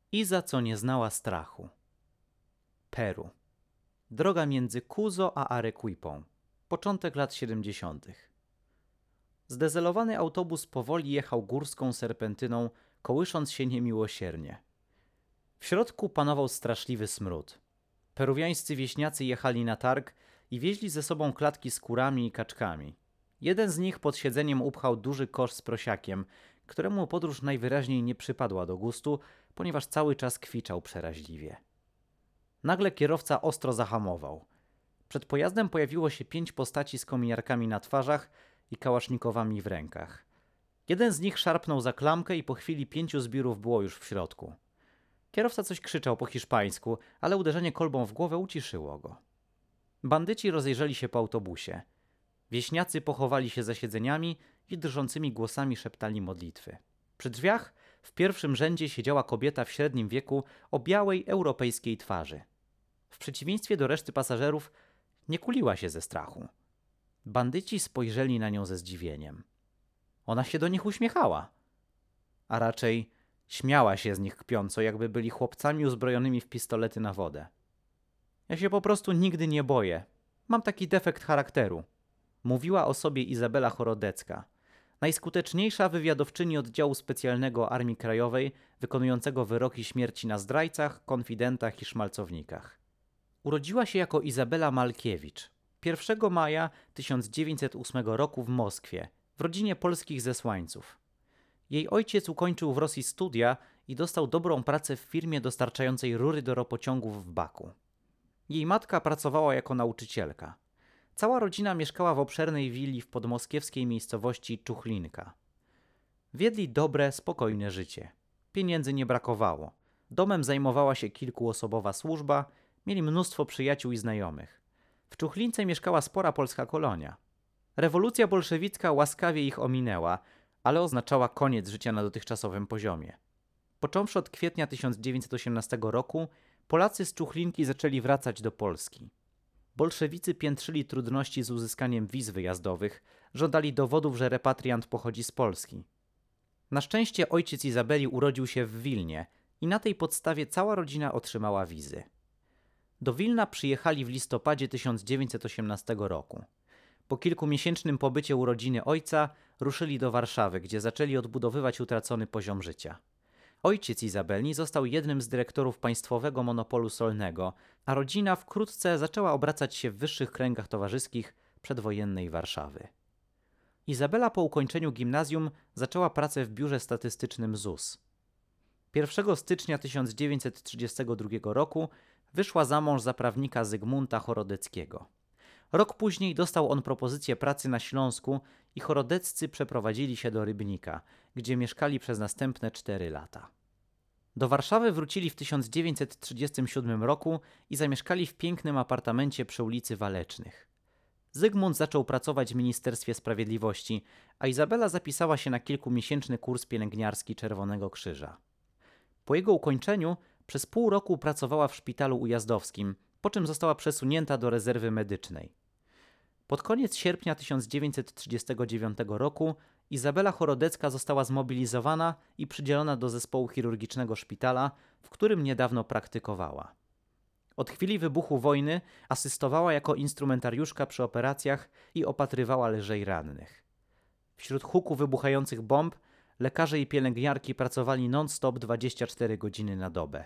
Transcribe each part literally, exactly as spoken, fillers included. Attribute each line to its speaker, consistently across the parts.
Speaker 1: i za co nie znała strachu. Peru. Droga między Cuzo a Arequipą. Początek lat siedemdziesiątych. Zdezelowany autobus powoli jechał górską serpentyną, kołysząc się niemiłosiernie. W środku panował straszliwy smród. Peruwiańscy wieśniacy jechali na targ i wieźli ze sobą klatki z kurami i kaczkami. Jeden z nich pod siedzeniem upchał duży kosz z prosiakiem, któremu podróż najwyraźniej nie przypadła do gustu, ponieważ cały czas kwiczał przeraźliwie. Nagle kierowca ostro zahamował. Przed pojazdem pojawiło się pięć postaci z kominiarkami na twarzach i kałasznikowami w rękach. Jeden z nich szarpnął za klamkę i po chwili pięciu zbirów było już w środku. Kierowca coś krzyczał po hiszpańsku, ale uderzenie kolbą w głowę uciszyło go. Bandyci rozejrzeli się po autobusie. Wieśniacy pochowali się za siedzeniami i drżącymi głosami szeptali modlitwy. Przy drzwiach w pierwszym rzędzie siedziała kobieta w średnim wieku o białej, europejskiej twarzy. W przeciwieństwie do reszty pasażerów nie kuliła się ze strachu. Bandyci spojrzeli na nią ze zdziwieniem. Ona się do nich uśmiechała, a raczej śmiała się z nich kpiąco, jakby byli chłopcami uzbrojonymi w pistolety na wodę. Ja się po prostu nigdy nie boję. Mam taki defekt charakteru. Mówiła o sobie Izabela Chorodecka, najskuteczniejsza wywiadowczyni oddziału specjalnego Armii Krajowej, wykonującego wyroki śmierci na zdrajcach, konfidentach i szmalcownikach. Urodziła się jako Izabela Malkiewicz pierwszego maja tysiąc dziewięćset ósmego roku w Moskwie, w rodzinie polskich zesłańców. Jej ojciec ukończył w Rosji studia i dostał dobrą pracę w firmie dostarczającej rury do ropociągów w Baku. Jej matka pracowała jako nauczycielka. Cała rodzina mieszkała w obszernej willi w podmoskiewskiej miejscowości Czuchlinka. Wiedli dobre, spokojne życie. Pieniędzy nie brakowało. Domem zajmowała się kilkuosobowa służba, mieli mnóstwo przyjaciół i znajomych. W Czuchlince mieszkała spora polska kolonia. Rewolucja bolszewicka łaskawie ich ominęła, ale oznaczała koniec życia na dotychczasowym poziomie. Począwszy od kwietnia tysiąc dziewięćset osiemnastego roku, Polacy z Czuchlinki zaczęli wracać do Polski. Bolszewicy piętrzyli trudności z uzyskaniem wiz wyjazdowych, żądali dowodów, że repatriant pochodzi z Polski. Na szczęście ojciec Izabeli urodził się w Wilnie i na tej podstawie cała rodzina otrzymała wizy. Do Wilna przyjechali w listopadzie tysiąc dziewięćset osiemnastego roku. Po kilkumiesięcznym pobycie u rodziny ojca ruszyli do Warszawy, gdzie zaczęli odbudowywać utracony poziom życia. Ojciec Izabeli został jednym z dyrektorów państwowego monopolu solnego, a rodzina wkrótce zaczęła obracać się w wyższych kręgach towarzyskich przedwojennej Warszawy. Izabela po ukończeniu gimnazjum zaczęła pracę w biurze statystycznym Z U S. pierwszego stycznia tysiąc dziewięćset trzydziestego drugiego roku wyszła za mąż za prawnika Zygmunta Chorodeckiego. Rok później dostał on propozycję pracy na Śląsku i Chorodeccy przeprowadzili się do Rybnika, gdzie mieszkali przez następne cztery lata. Do Warszawy wrócili w tysiąc dziewięćset trzydziestym siódmym roku i zamieszkali w pięknym apartamencie przy ulicy Walecznych. Zygmunt zaczął pracować w Ministerstwie Sprawiedliwości, a Izabela zapisała się na kilkumiesięczny kurs pielęgniarski Czerwonego Krzyża. Po jego ukończeniu przez pół roku pracowała w szpitalu ujazdowskim, po czym została przesunięta do rezerwy medycznej. Pod koniec sierpnia tysiąc dziewięćset trzydziestego dziewiątego roku Izabela Chorodecka została zmobilizowana i przydzielona do zespołu chirurgicznego szpitala, w którym niedawno praktykowała. Od chwili wybuchu wojny asystowała jako instrumentariuszka przy operacjach i opatrywała lżej rannych. Wśród huku wybuchających bomb lekarze i pielęgniarki pracowali non-stop dwadzieścia cztery godziny na dobę.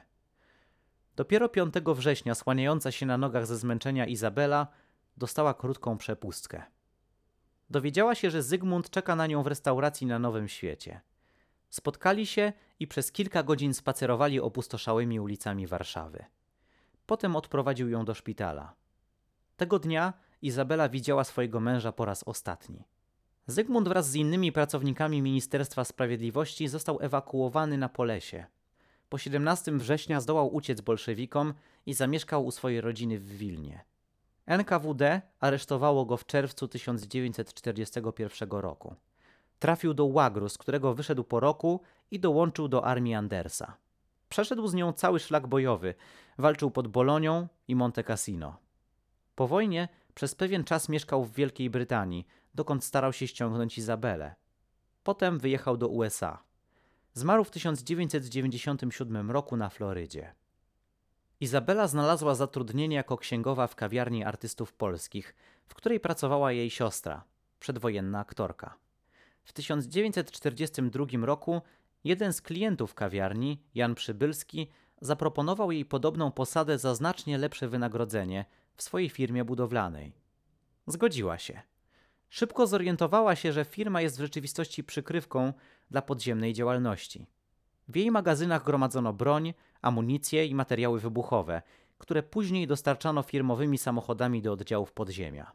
Speaker 1: Dopiero piątego września słaniająca się na nogach ze zmęczenia Izabela dostała krótką przepustkę. Dowiedziała się, że Zygmunt czeka na nią w restauracji na Nowym Świecie. Spotkali się i przez kilka godzin spacerowali opustoszałymi ulicami Warszawy. Potem odprowadził ją do szpitala. Tego dnia Izabela widziała swojego męża po raz ostatni. Zygmunt wraz z innymi pracownikami Ministerstwa Sprawiedliwości został ewakuowany na Polesie. Po siedemnastego września zdołał uciec bolszewikom i zamieszkał u swojej rodziny w Wilnie. N K W D aresztowało go w czerwcu tysiąc dziewięćset czterdziestego pierwszego roku. Trafił do łagru, z którego wyszedł po roku i dołączył do armii Andersa. Przeszedł z nią cały szlak bojowy, walczył pod Bolonią i Monte Cassino. Po wojnie przez pewien czas mieszkał w Wielkiej Brytanii, dokąd starał się ściągnąć Izabelę. Potem wyjechał do U S A. Zmarł w tysiąc dziewięćset dziewięćdziesiątym siódmym roku na Florydzie. Izabela znalazła zatrudnienie jako księgowa w kawiarni artystów polskich, w której pracowała jej siostra, przedwojenna aktorka. W tysiąc dziewięćset czterdziestym drugim roku jeden z klientów kawiarni, Jan Przybylski, zaproponował jej podobną posadę za znacznie lepsze wynagrodzenie w swojej firmie budowlanej. Zgodziła się. Szybko zorientowała się, że firma jest w rzeczywistości przykrywką dla podziemnej działalności. W jej magazynach gromadzono broń, amunicję i materiały wybuchowe, które później dostarczano firmowymi samochodami do oddziałów podziemia.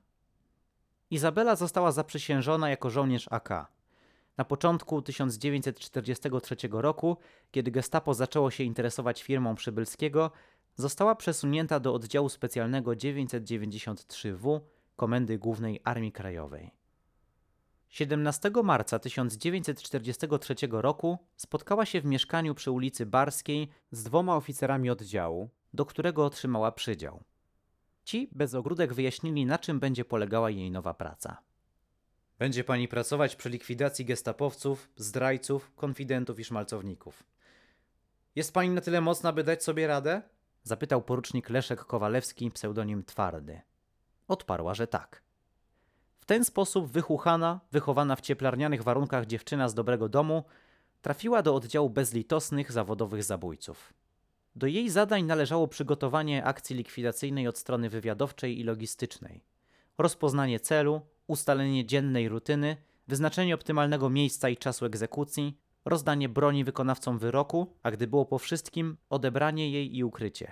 Speaker 1: Izabela została zaprzysiężona jako żołnierz A K. Na początku tysiąc dziewięćset czterdziestego trzeciego roku, kiedy gestapo zaczęło się interesować firmą Przybylskiego, została przesunięta do oddziału specjalnego dziewięćset dziewięćdziesiąt trzy W Komendy Głównej Armii Krajowej. siedemnastego marca tysiąc dziewięćset czterdziestego trzeciego roku spotkała się w mieszkaniu przy ulicy Barskiej z dwoma oficerami oddziału, do którego otrzymała przydział. Ci bez ogródek wyjaśnili, na czym będzie polegała jej nowa praca. Będzie pani pracować przy likwidacji gestapowców, zdrajców, konfidentów i szmalcowników. Jest pani na tyle mocna, by dać sobie radę? Zapytał porucznik Leszek Kowalewski, pseudonim Twardy. Odparła, że tak. W ten sposób wychuchana, wychowana w cieplarnianych warunkach dziewczyna z dobrego domu trafiła do oddziału bezlitosnych zawodowych zabójców. Do jej zadań należało przygotowanie akcji likwidacyjnej od strony wywiadowczej i logistycznej, rozpoznanie celu, ustalenie dziennej rutyny, wyznaczenie optymalnego miejsca i czasu egzekucji, rozdanie broni wykonawcom wyroku, a gdy było po wszystkim, odebranie jej i ukrycie.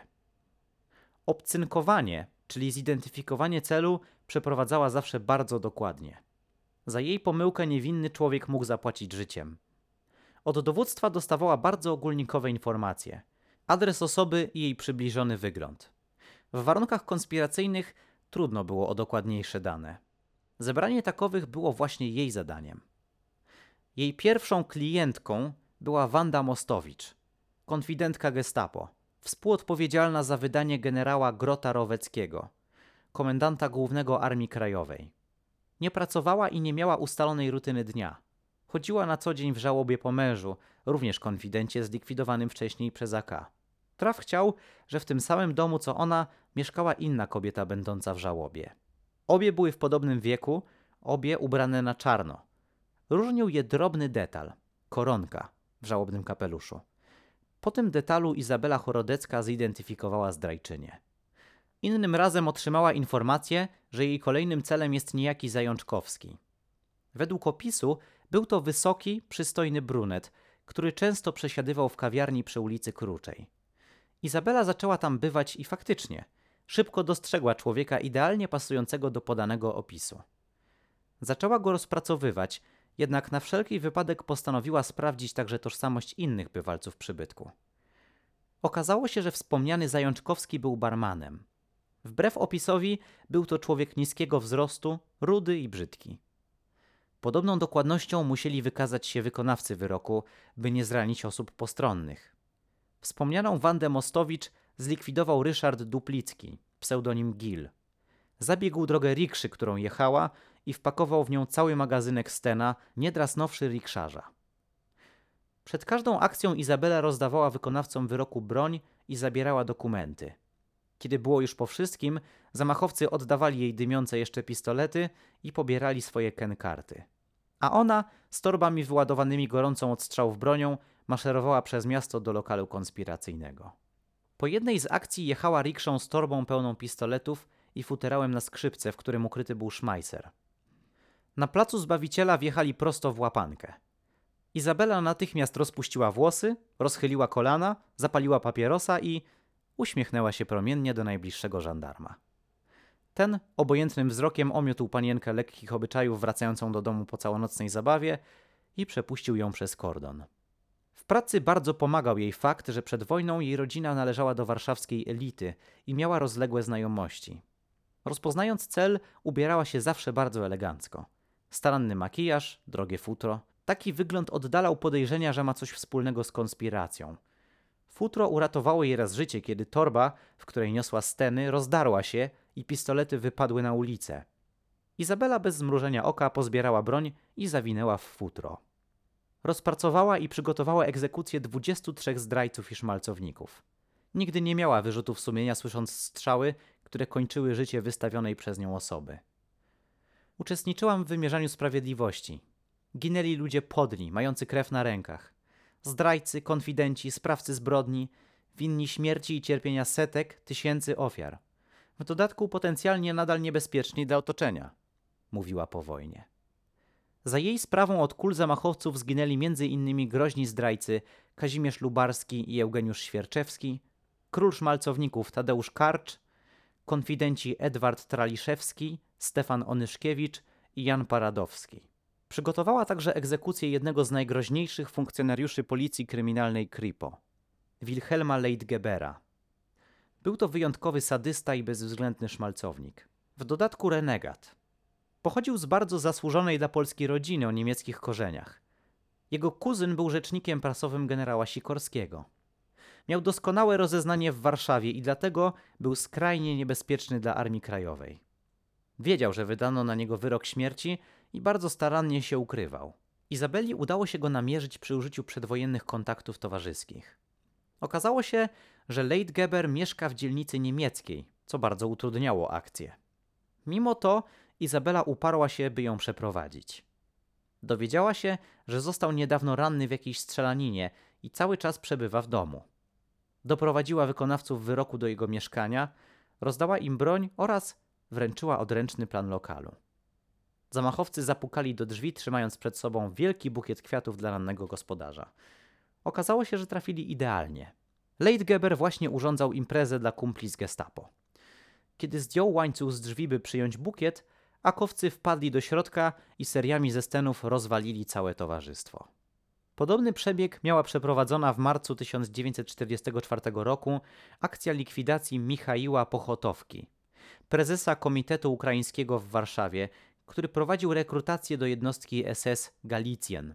Speaker 1: Obcynkowanie, czyli zidentyfikowanie celu, przeprowadzała zawsze bardzo dokładnie. Za jej pomyłkę niewinny człowiek mógł zapłacić życiem. Od dowództwa dostawała bardzo ogólnikowe informacje. Adres osoby i jej przybliżony wygląd. W warunkach konspiracyjnych trudno było o dokładniejsze dane. Zebranie takowych było właśnie jej zadaniem. Jej pierwszą klientką była Wanda Mostowicz, konfidentka gestapo, współodpowiedzialna za wydanie generała Grota Roweckiego, komendanta głównego Armii Krajowej. Nie pracowała i nie miała ustalonej rutyny dnia. Chodziła na co dzień w żałobie po mężu, również konfidencie zlikwidowanym wcześniej przez A K. Traf chciał, że w tym samym domu co ona mieszkała inna kobieta będąca w żałobie. Obie były w podobnym wieku, obie ubrane na czarno. Różnił je drobny detal – koronka w żałobnym kapeluszu. Po tym detalu Izabela Chorodecka zidentyfikowała zdrajczynię. Innym razem otrzymała informację, że jej kolejnym celem jest niejaki Zajączkowski. Według opisu był to wysoki, przystojny brunet, który często przesiadywał w kawiarni przy ulicy Kruczej. Izabela zaczęła tam bywać i faktycznie szybko dostrzegła człowieka idealnie pasującego do podanego opisu. Zaczęła go rozpracowywać, jednak na wszelki wypadek postanowiła sprawdzić także tożsamość innych bywalców przybytku. Okazało się, że wspomniany Zajączkowski był barmanem. Wbrew opisowi był to człowiek niskiego wzrostu, rudy i brzydki. Podobną dokładnością musieli wykazać się wykonawcy wyroku, by nie zranić osób postronnych. Wspomnianą Wandę Mostowicz zlikwidował Ryszard Duplicki, pseudonim Gil. Zabiegł drogę rikszy, którą jechała i wpakował w nią cały magazynek Stena, nie drasnąwszy rikszarza. Przed każdą akcją Izabela rozdawała wykonawcom wyroku broń i zabierała dokumenty. Kiedy było już po wszystkim, zamachowcy oddawali jej dymiące jeszcze pistolety i pobierali swoje kenkarty. A ona, z torbami wyładowanymi gorącą od strzałów bronią, maszerowała przez miasto do lokalu konspiracyjnego. Po jednej z akcji jechała rikszą z torbą pełną pistoletów i futerałem na skrzypce, w którym ukryty był szmajser. Na placu Zbawiciela wjechali prosto w łapankę. Izabela natychmiast rozpuściła włosy, rozchyliła kolana, zapaliła papierosa i uśmiechnęła się promiennie do najbliższego żandarma. Ten obojętnym wzrokiem omiótł panienkę lekkich obyczajów wracającą do domu po całonocnej zabawie i przepuścił ją przez kordon. W pracy bardzo pomagał jej fakt, że przed wojną jej rodzina należała do warszawskiej elity i miała rozległe znajomości. Rozpoznając cel, ubierała się zawsze bardzo elegancko. Staranny makijaż, drogie futro. Taki wygląd oddalał podejrzenia, że ma coś wspólnego z konspiracją. Futro uratowało jej raz życie, kiedy torba, w której niosła Steny, rozdarła się i pistolety wypadły na ulicę. Izabela bez zmrużenia oka pozbierała broń i zawinęła w futro. Rozpracowała i przygotowała egzekucję dwudziestu trzech zdrajców i szmalcowników. Nigdy nie miała wyrzutów sumienia, słysząc strzały, które kończyły życie wystawionej przez nią osoby. Uczestniczyłam w wymierzaniu sprawiedliwości. Ginęli ludzie podli, mający krew na rękach. Zdrajcy, konfidenci, sprawcy zbrodni, winni śmierci i cierpienia setek, tysięcy ofiar. W dodatku potencjalnie nadal niebezpieczni dla otoczenia, mówiła po wojnie. Za jej sprawą od kul zamachowców zginęli między innymi groźni zdrajcy Kazimierz Lubarski i Eugeniusz Świerczewski, król szmalcowników Tadeusz Karcz, konfidenci Edward Traliszewski, Stefan Onyszkiewicz i Jan Paradowski. Przygotowała także egzekucję jednego z najgroźniejszych funkcjonariuszy policji kryminalnej Kripo, Wilhelma Leitgebera. Był to wyjątkowy sadysta i bezwzględny szmalcownik. W dodatku renegat. Pochodził z bardzo zasłużonej dla Polski rodziny o niemieckich korzeniach. Jego kuzyn był rzecznikiem prasowym generała Sikorskiego. Miał doskonałe rozeznanie w Warszawie i dlatego był skrajnie niebezpieczny dla Armii Krajowej. Wiedział, że wydano na niego wyrok śmierci i bardzo starannie się ukrywał. Izabeli udało się go namierzyć przy użyciu przedwojennych kontaktów towarzyskich. Okazało się, że Leitgeber mieszka w dzielnicy niemieckiej, co bardzo utrudniało akcję. Mimo to Izabela uparła się, by ją przeprowadzić. Dowiedziała się, że został niedawno ranny w jakiejś strzelaninie i cały czas przebywa w domu. Doprowadziła wykonawców wyroku do jego mieszkania, rozdała im broń oraz wręczyła odręczny plan lokalu. Zamachowcy zapukali do drzwi, trzymając przed sobą wielki bukiet kwiatów dla rannego gospodarza. Okazało się, że trafili idealnie. Leitgeber właśnie urządzał imprezę dla kumpli z gestapo. Kiedy zdjął łańcuch z drzwi, by przyjąć bukiet, akowcy wpadli do środka i seriami ze stenów rozwalili całe towarzystwo. Podobny przebieg miała przeprowadzona w marcu tysiąc dziewięćset czterdziestego czwartego roku akcja likwidacji Michaiła Pochotowki, prezesa Komitetu Ukraińskiego w Warszawie, który prowadził rekrutację do jednostki S S Galicjen.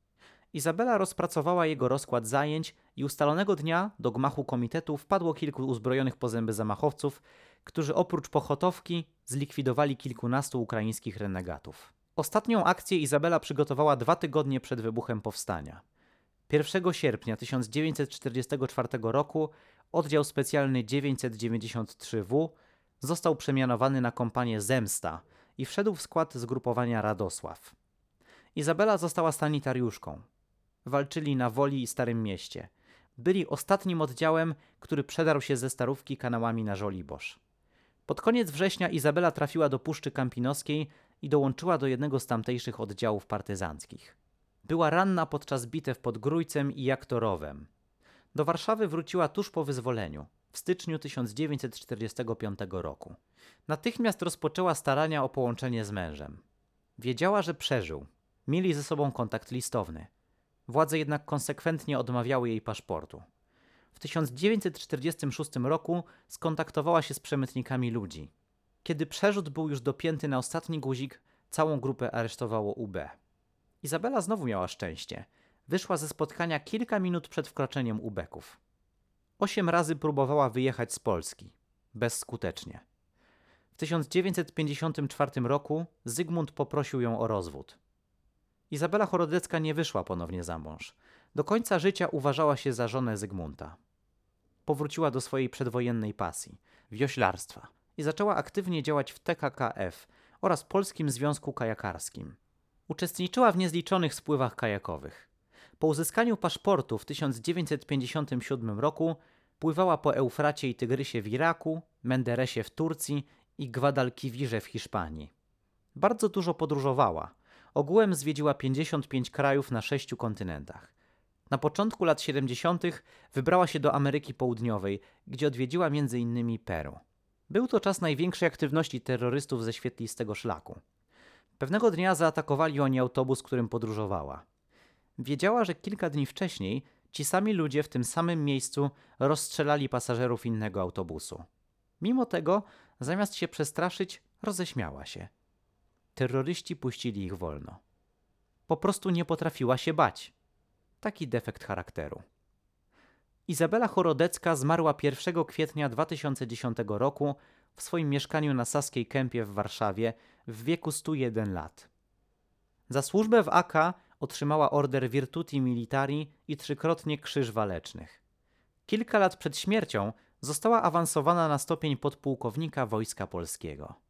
Speaker 1: Izabela rozpracowała jego rozkład zajęć i ustalonego dnia do gmachu komitetu wpadło kilku uzbrojonych po zęby zamachowców, którzy oprócz Pochotowki zlikwidowali kilkunastu ukraińskich renegatów. Ostatnią akcję Izabela przygotowała dwa tygodnie przed wybuchem powstania. pierwszego sierpnia tysiąc dziewięćset czterdziestego czwartego roku oddział specjalny dziewięćset dziewięćdziesiąt trzy W został przemianowany na kompanię Zemsta i wszedł w skład zgrupowania Radosław. Izabela została sanitariuszką. Walczyli na Woli i Starym Mieście. Byli ostatnim oddziałem, który przedarł się ze Starówki kanałami na Żoliborz. Pod koniec września Izabela trafiła do Puszczy Kampinoskiej i dołączyła do jednego z tamtejszych oddziałów partyzanckich. Była ranna podczas bitew pod Grójcem i Jaktorowem. Do Warszawy wróciła tuż po wyzwoleniu, w styczniu tysiąc dziewięćset czterdziestego piątego roku. Natychmiast rozpoczęła starania o połączenie z mężem. Wiedziała, że przeżył. Mieli ze sobą kontakt listowny. Władze jednak konsekwentnie odmawiały jej paszportu. W tysiąc dziewięćset czterdziestym szóstym roku skontaktowała się z przemytnikami ludzi. Kiedy przerzut był już dopięty na ostatni guzik, całą grupę aresztowało U B. Izabela znowu miała szczęście. Wyszła ze spotkania kilka minut przed wkroczeniem ubeków. Osiem razy próbowała wyjechać z Polski. Bezskutecznie. W tysiąc dziewięćset pięćdziesiątym czwartym roku Zygmunt poprosił ją o rozwód. Izabela Chorodecka nie wyszła ponownie za mąż. Do końca życia uważała się za żonę Zygmunta. Powróciła do swojej przedwojennej pasji – wioślarstwa i zaczęła aktywnie działać w T K K F oraz Polskim Związku Kajakarskim. Uczestniczyła w niezliczonych spływach kajakowych. Po uzyskaniu paszportu w tysiąc dziewięćset pięćdziesiątym siódmym roku pływała po Eufracie i Tygrysie w Iraku, Menderesie w Turcji i Guadalquivirze w Hiszpanii. Bardzo dużo podróżowała. Ogółem zwiedziła pięćdziesiąt pięć krajów na sześciu kontynentach. Na początku lat siedemdziesiątych wybrała się do Ameryki Południowej, gdzie odwiedziła między innymi Peru. Był to czas największej aktywności terrorystów ze świetlistego szlaku. Pewnego dnia zaatakowali oni autobus, którym podróżowała. Wiedziała, że kilka dni wcześniej ci sami ludzie w tym samym miejscu rozstrzelali pasażerów innego autobusu. Mimo tego, zamiast się przestraszyć, roześmiała się. Terroryści puścili ich wolno. Po prostu nie potrafiła się bać. Taki defekt charakteru. Izabela Chorodecka zmarła pierwszego kwietnia dwa tysiące dziesiątego roku w swoim mieszkaniu na Saskiej Kępie w Warszawie w wieku stu jeden lat. Za służbę w A K Otrzymała order Virtuti Militari i trzykrotnie Krzyż Walecznych. Kilka lat przed śmiercią została awansowana na stopień podpułkownika Wojska Polskiego.